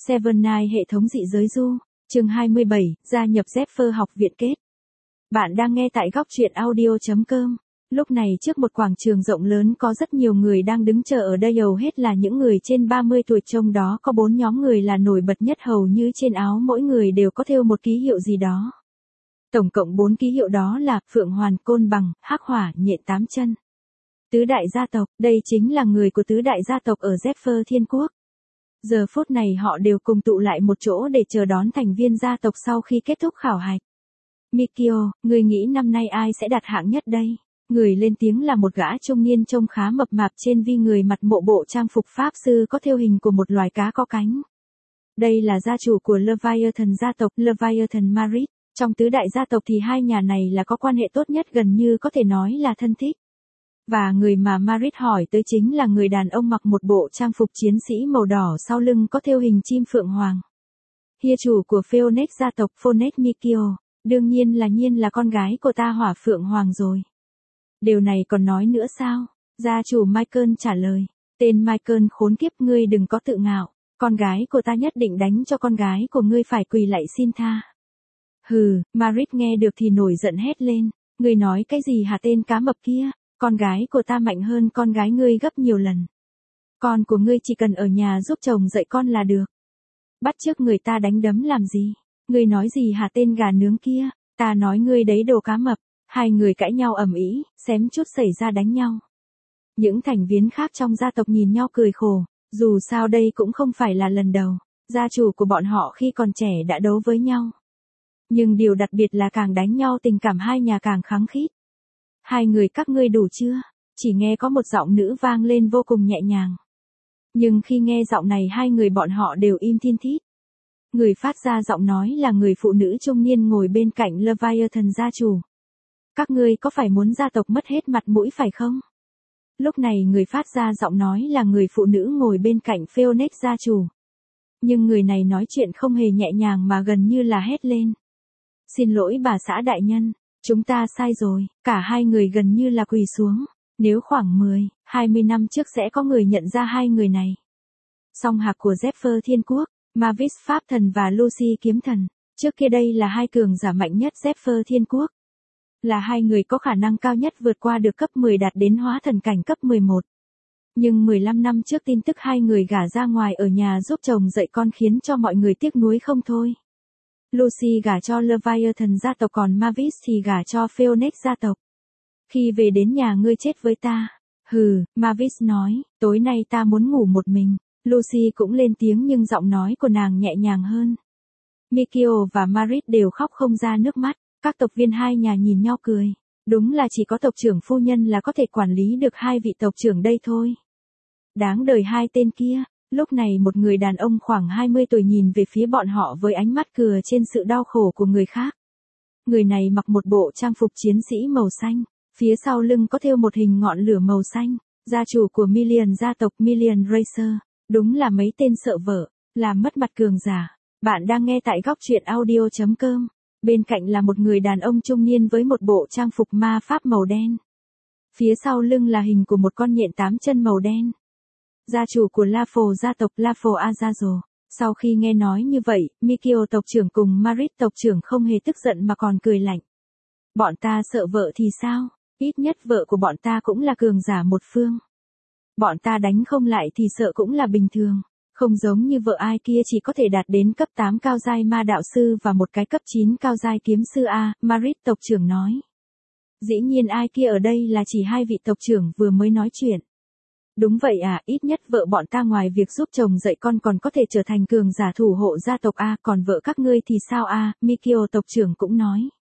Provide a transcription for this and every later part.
Seven Nine hệ thống dị giới du, chương 27, gia nhập Zephyr học viện kết. Bạn đang nghe tại góc truyện audio.com. Lúc này trước một quảng trường rộng lớn có rất nhiều người đang đứng chờ ở đây, hầu hết là những người trên 30 tuổi, trong đó có 4 nhóm người là nổi bật nhất, hầu như trên áo mỗi người đều có thêu một ký hiệu gì đó. Tổng cộng 4 ký hiệu đó là Phượng Hoàn, Côn Bằng, Hắc Hỏa, Nhện Tám Chân. Tứ đại gia tộc, đây chính là người của tứ đại gia tộc ở Zephyr Thiên Quốc. Giờ phút này họ đều cùng tụ lại một chỗ để chờ đón thành viên gia tộc sau khi kết thúc khảo hạch. Mikio, người nghĩ năm nay ai sẽ đạt hạng nhất đây? Người lên tiếng là một gã trung niên trông khá mập mạp, trên vi người mặc bộ trang phục pháp sư có thêu hình của một loài cá có cánh. Đây là gia chủ của Leviathan gia tộc, Leviathan Marit. Trong tứ đại gia tộc thì hai nhà này là có quan hệ tốt nhất, gần như có thể nói là thân thích. Và người mà Marit hỏi tới chính là người đàn ông mặc một bộ trang phục chiến sĩ màu đỏ, sau lưng có thêu hình chim phượng hoàng. Hia chủ của Phoenix gia tộc, Phoenix Mikio, đương nhiên là con gái của ta Hỏa Phượng Hoàng rồi. Điều này còn nói nữa sao? Gia chủ Michael trả lời. Tên Michael khốn kiếp, ngươi đừng có tự ngạo. Con gái của ta nhất định đánh cho con gái của ngươi phải quỳ lạy xin tha. Hừ, Marit nghe được thì nổi giận hét lên. Ngươi nói cái gì hả tên cá mập kia? Con gái của ta mạnh hơn con gái ngươi gấp nhiều lần. Con của ngươi chỉ cần ở nhà giúp chồng dạy con là được. Bắt chước người ta đánh đấm làm gì? Ngươi nói gì hả tên gà nướng kia? Ta nói ngươi đấy đồ cá mập. Hai người cãi nhau ầm ĩ, xém chút xảy ra đánh nhau. Những thành viên khác trong gia tộc nhìn nhau cười khổ, dù sao đây cũng không phải là lần đầu, gia chủ của bọn họ khi còn trẻ đã đấu với nhau. Nhưng điều đặc biệt là càng đánh nhau tình cảm hai nhà càng khăng khít. Hai người các ngươi đủ chưa? Chỉ nghe có một giọng nữ vang lên vô cùng nhẹ nhàng. Nhưng khi nghe giọng này hai người bọn họ đều im thiên thít. Người phát ra giọng nói là người phụ nữ trung niên ngồi bên cạnh Leviathan gia chủ. Các ngươi có phải muốn gia tộc mất hết mặt mũi phải không? Lúc này người phát ra giọng nói là người phụ nữ ngồi bên cạnh Phoenix gia chủ. Nhưng người này nói chuyện không hề nhẹ nhàng mà gần như là hét lên. Xin lỗi bà xã đại nhân, chúng ta sai rồi. Cả hai người gần như là quỳ xuống. Nếu khoảng 10, 20 năm trước sẽ có người nhận ra hai người này. Song hạc của Zephyr Thiên Quốc, Mavis Pháp Thần và Lucy Kiếm Thần. Trước kia đây là hai cường giả mạnh nhất Zephyr Thiên Quốc. Là hai người có khả năng cao nhất vượt qua được cấp 10 đạt đến hóa thần cảnh cấp 11. Nhưng 15 năm trước tin tức hai người gả ra ngoài ở nhà giúp chồng dạy con khiến cho mọi người tiếc nuối không thôi. Lucy gả cho Leviathan gia tộc, còn Mavis thì gả cho Phoenix gia tộc. Khi về đến nhà ngươi chết với ta. Hừ, Mavis nói, tối nay ta muốn ngủ một mình. Lucy cũng lên tiếng nhưng giọng nói của nàng nhẹ nhàng hơn. Mikio và Marit đều khóc không ra nước mắt. Các tộc viên hai nhà nhìn nhau cười. Đúng là chỉ có tộc trưởng phu nhân là có thể quản lý được hai vị tộc trưởng đây thôi. Đáng đời hai tên kia. Lúc này một người đàn ông khoảng 20 tuổi nhìn về phía bọn họ với ánh mắt cười trên sự đau khổ của người khác. Người này mặc một bộ trang phục chiến sĩ màu xanh. Phía sau lưng có thêu một hình ngọn lửa màu xanh. Gia chủ của Million gia tộc, Million Racer. Đúng là mấy tên sợ vợ, làm mất mặt cường giả. Bạn đang nghe tại góc truyện audio.com. Bên cạnh là một người đàn ông trung niên với một bộ trang phục ma pháp màu đen. Phía sau lưng là hình của một con nhện 8 chân màu đen. Gia chủ của La Phổ gia tộc, La Phổ Azazo. Sau khi nghe nói như vậy, Mikio tộc trưởng cùng Marit tộc trưởng không hề tức giận mà còn cười lạnh. Bọn ta sợ vợ thì sao? Ít nhất vợ của bọn ta cũng là cường giả một phương. Bọn ta đánh không lại thì sợ cũng là bình thường. Không giống như vợ ai kia chỉ có thể đạt đến cấp 8 cao giai ma đạo sư và một cái cấp 9 cao giai kiếm sư A, Marit tộc trưởng nói. Dĩ nhiên ai kia ở đây là chỉ hai vị tộc trưởng vừa mới nói chuyện. Đúng vậy à, ít nhất vợ bọn ta ngoài việc giúp chồng dạy con còn có thể trở thành cường giả thủ hộ gia tộc A, còn vợ các ngươi thì sao A, Mikio tộc trưởng cũng nói.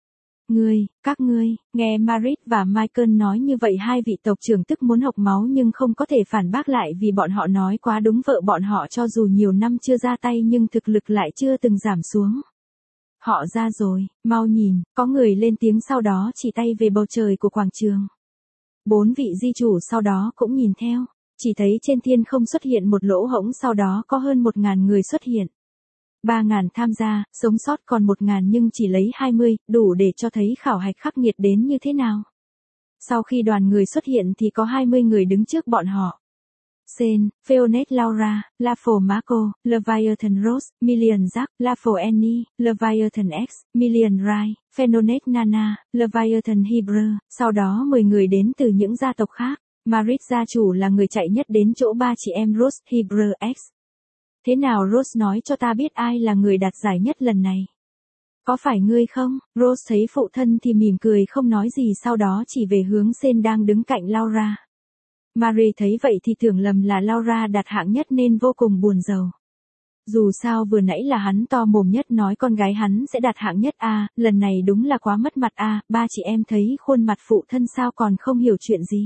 Các ngươi, nghe Marit và Michael nói như vậy hai vị tộc trưởng tức muốn hộc máu nhưng không có thể phản bác lại vì bọn họ nói quá đúng, vợ bọn họ cho dù nhiều năm chưa ra tay nhưng thực lực lại chưa từng giảm xuống. Họ ra rồi, mau nhìn, có người lên tiếng sau đó chỉ tay về bầu trời của quảng trường. 4 vị di chủ sau đó cũng nhìn theo, chỉ thấy trên thiên không xuất hiện một lỗ hổng, sau đó có hơn 1.000 người xuất hiện. 3.000 tham gia, sống sót còn 1.000 nhưng chỉ lấy 20, đủ để cho thấy khảo hạch khắc nghiệt đến như thế nào. Sau khi đoàn người xuất hiện thì có 20 người đứng trước bọn họ. Sen, Pheonet Laura, Lafo Marco, Leviathan Rose, Million Jack, Lafo Annie, Leviathan X, Million Rai, Phenonet Nana, Leviathan Hebrew, sau đó 10 người đến từ những gia tộc khác. Marit gia chủ là người chạy nhất đến chỗ ba chị em Rose, Hebrew X. Thế nào Rose nói cho ta biết ai là người đạt giải nhất lần này? Có phải ngươi không? Rose thấy phụ thân thì mỉm cười không nói gì, sau đó chỉ về hướng Sen đang đứng cạnh Laura. Marie thấy vậy thì tưởng lầm là Laura đạt hạng nhất nên vô cùng buồn rầu. Dù sao vừa nãy là hắn to mồm nhất nói con gái hắn sẽ đạt hạng nhất a, lần này đúng là quá mất mặt a, ba chị em thấy khuôn mặt phụ thân sao còn không hiểu chuyện gì.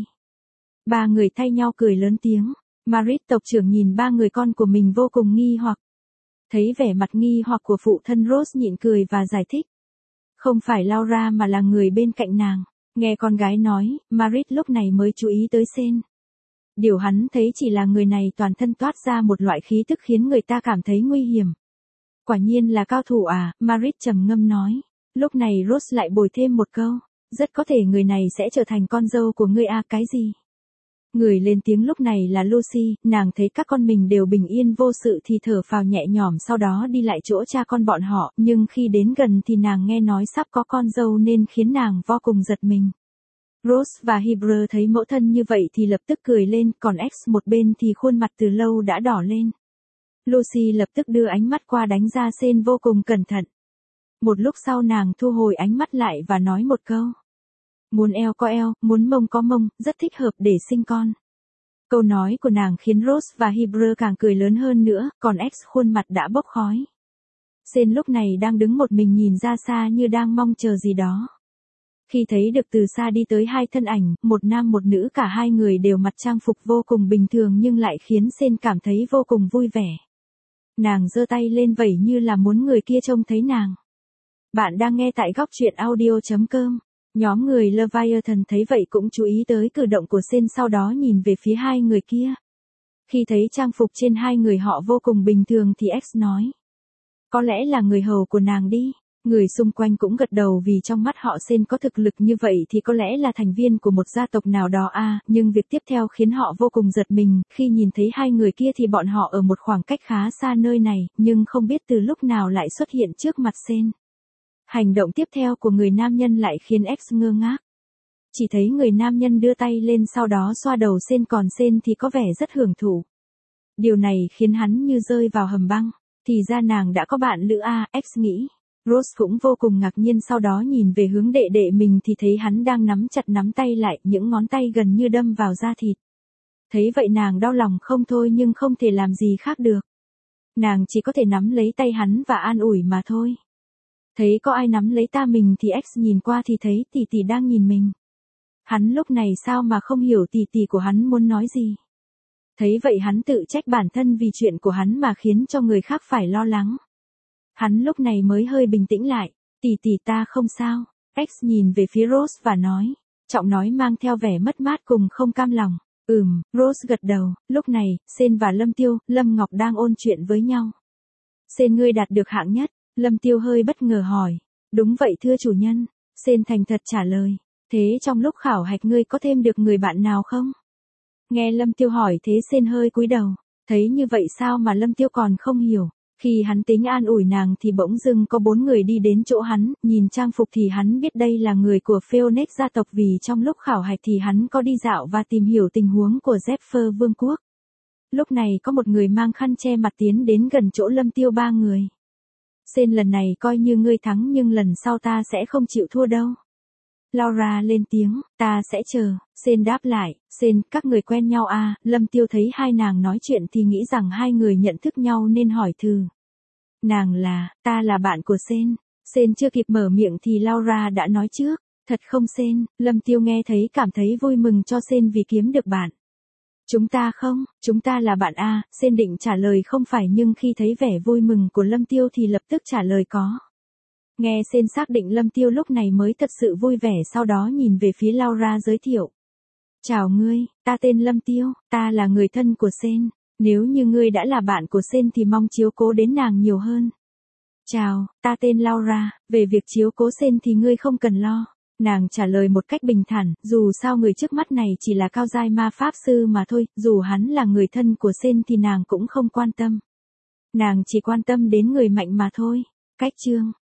Ba người thay nhau cười lớn tiếng. Marit tộc trưởng nhìn ba người con của mình vô cùng nghi hoặc. Thấy vẻ mặt nghi hoặc của phụ thân, Rose nhịn cười và giải thích. Không phải Laura mà là người bên cạnh nàng. Nghe con gái nói, Marit lúc này mới chú ý tới Sen. Điều hắn thấy chỉ là người này toàn thân toát ra một loại khí tức khiến người ta cảm thấy nguy hiểm. Quả nhiên là cao thủ à, Marit trầm ngâm nói. Lúc này Rose lại bồi thêm một câu. Rất có thể người này sẽ trở thành con dâu của ngươi à, cái gì? Người lên tiếng lúc này là Lucy, nàng thấy các con mình đều bình yên vô sự thì thở phào nhẹ nhõm, sau đó đi lại chỗ cha con bọn họ, nhưng khi đến gần thì nàng nghe nói sắp có con dâu nên khiến nàng vô cùng giật mình. Rose và Hebrew thấy mẫu thân như vậy thì lập tức cười lên, còn X một bên thì khuôn mặt từ lâu đã đỏ lên. Lucy lập tức đưa ánh mắt qua đánh giá Sen vô cùng cẩn thận. Một lúc sau nàng thu hồi ánh mắt lại và nói một câu. Muốn eo có eo, muốn mông có mông, rất thích hợp để sinh con. Câu nói của nàng khiến Rose và Hebrew càng cười lớn hơn nữa, còn X khuôn mặt đã bốc khói. Sen lúc này đang đứng một mình nhìn ra xa như đang mong chờ gì đó. Khi thấy được từ xa đi tới hai thân ảnh, một nam một nữ, cả hai người đều mặc trang phục vô cùng bình thường nhưng lại khiến Sen cảm thấy vô cùng vui vẻ. Nàng giơ tay lên vẩy như là muốn người kia trông thấy nàng. Bạn đang nghe tại góc truyện audio.com. Nhóm người Leviathan thấy vậy cũng chú ý tới cử động của Sen, sau đó nhìn về phía hai người kia. Khi thấy trang phục trên hai người họ vô cùng bình thường thì X nói. Có lẽ là người hầu của nàng đi. Người xung quanh cũng gật đầu vì trong mắt họ Sen có thực lực như vậy thì có lẽ là thành viên của một gia tộc nào đó à, nhưng việc tiếp theo khiến họ vô cùng giật mình, khi nhìn thấy hai người kia thì bọn họ ở một khoảng cách khá xa nơi này, nhưng không biết từ lúc nào lại xuất hiện trước mặt Sen. Hành động tiếp theo của người nam nhân lại khiến X ngơ ngác. Chỉ thấy người nam nhân đưa tay lên sau đó xoa đầu Sen, còn Sen thì có vẻ rất hưởng thụ. Điều này khiến hắn như rơi vào hầm băng. Thì ra nàng đã có bạn lữ à, X nghĩ. Rose cũng vô cùng ngạc nhiên, sau đó nhìn về hướng đệ đệ mình thì thấy hắn đang nắm chặt nắm tay lại, những ngón tay gần như đâm vào da thịt. Thấy vậy nàng đau lòng không thôi nhưng không thể làm gì khác được. Nàng chỉ có thể nắm lấy tay hắn và an ủi mà thôi. Thấy có ai nắm lấy ta mình thì X nhìn qua thì thấy tỷ tỷ đang nhìn mình. Hắn lúc này sao mà không hiểu tỷ tỷ của hắn muốn nói gì. Thấy vậy hắn tự trách bản thân vì chuyện của hắn mà khiến cho người khác phải lo lắng. Hắn lúc này mới hơi bình tĩnh lại. Tỷ tỷ ta không sao. X nhìn về phía Rose và nói. Giọng nói mang theo vẻ mất mát cùng không cam lòng. Rose gật đầu. Lúc này, Sen và Lâm Tiêu, Lâm Ngọc đang ôn chuyện với nhau. Sen, ngươi đạt được hạng nhất. Lâm Tiêu hơi bất ngờ hỏi. Đúng vậy thưa chủ nhân. Sen thành thật trả lời. Thế trong lúc khảo hạch ngươi có thêm được người bạn nào không? Nghe Lâm Tiêu hỏi thế Sen hơi cúi đầu. Thấy như vậy sao mà Lâm Tiêu còn không hiểu. Khi hắn tính an ủi nàng thì bỗng dưng có 4 người đi đến chỗ hắn, nhìn trang phục thì hắn biết đây là người của Pheonet gia tộc vì trong lúc khảo hạch thì hắn có đi dạo và tìm hiểu tình huống của Zephyr vương quốc. Lúc này có một người mang khăn che mặt tiến đến gần chỗ Lâm Tiêu. 3 người. Sen, lần này coi như ngươi thắng nhưng lần sau ta sẽ không chịu thua đâu. Laura lên tiếng, ta sẽ chờ. Sen đáp lại, Sen, các người quen nhau à? Lâm Tiêu thấy hai nàng nói chuyện thì nghĩ rằng hai người nhận thức nhau nên hỏi thử. Ta là bạn của Sen. Sen chưa kịp mở miệng thì Laura đã nói trước. Thật không Sen? Lâm Tiêu nghe thấy cảm thấy vui mừng cho Sen vì kiếm được bạn. Chúng ta là bạn à? Sen định trả lời không phải nhưng khi thấy vẻ vui mừng của Lâm Tiêu thì lập tức trả lời có. Nghe Sen xác định Lâm Tiêu lúc này mới thật sự vui vẻ, sau đó nhìn về phía Laura giới thiệu. Chào ngươi, ta tên Lâm Tiêu, ta là người thân của Sen. Nếu như ngươi đã là bạn của Sen thì mong chiếu cố đến nàng nhiều hơn. Chào, ta tên Laura, về việc chiếu cố Sen thì ngươi không cần lo. Nàng trả lời một cách bình thản, dù sao người trước mắt này chỉ là cao giai ma pháp sư mà thôi, dù hắn là người thân của Sen thì nàng cũng không quan tâm. Nàng chỉ quan tâm đến người mạnh mà thôi. Cách chương